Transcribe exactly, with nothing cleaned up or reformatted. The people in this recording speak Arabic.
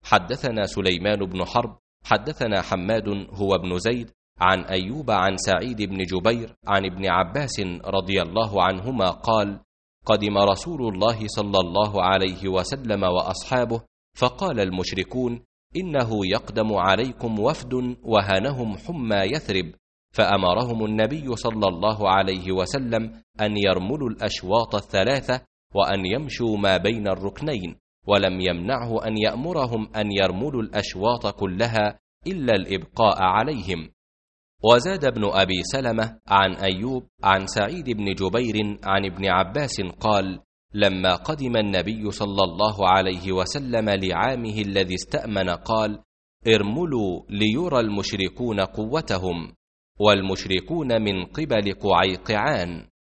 حدثنا سليمان بن حرب حدثنا حماد هو ابن زيد عن أيوب عن سعيد بن جبير عن ابن عباس رضي الله عنهما قال: قدم رسول الله صلى الله عليه وسلم وأصحابه، فقال المشركون: إنه يقدم عليكم وفد وهنهم حمى يثرب، فأمرهم النبي صلى الله عليه وسلم أن يرملوا الأشواط الثلاثة وأن يمشوا ما بين الركنين، ولم يمنعه أن يأمرهم أن يرملوا الأشواط كلها إلا الإبقاء عليهم. وزاد ابن أبي سلمة عن أيوب عن سعيد بن جبير عن ابن عباس قال: لما قدم النبي صلى الله عليه وسلم لعامه الذي استأمن قال: ارملوا ليرى المشركون قوتهم، والمشركون من قبل قعيقعان.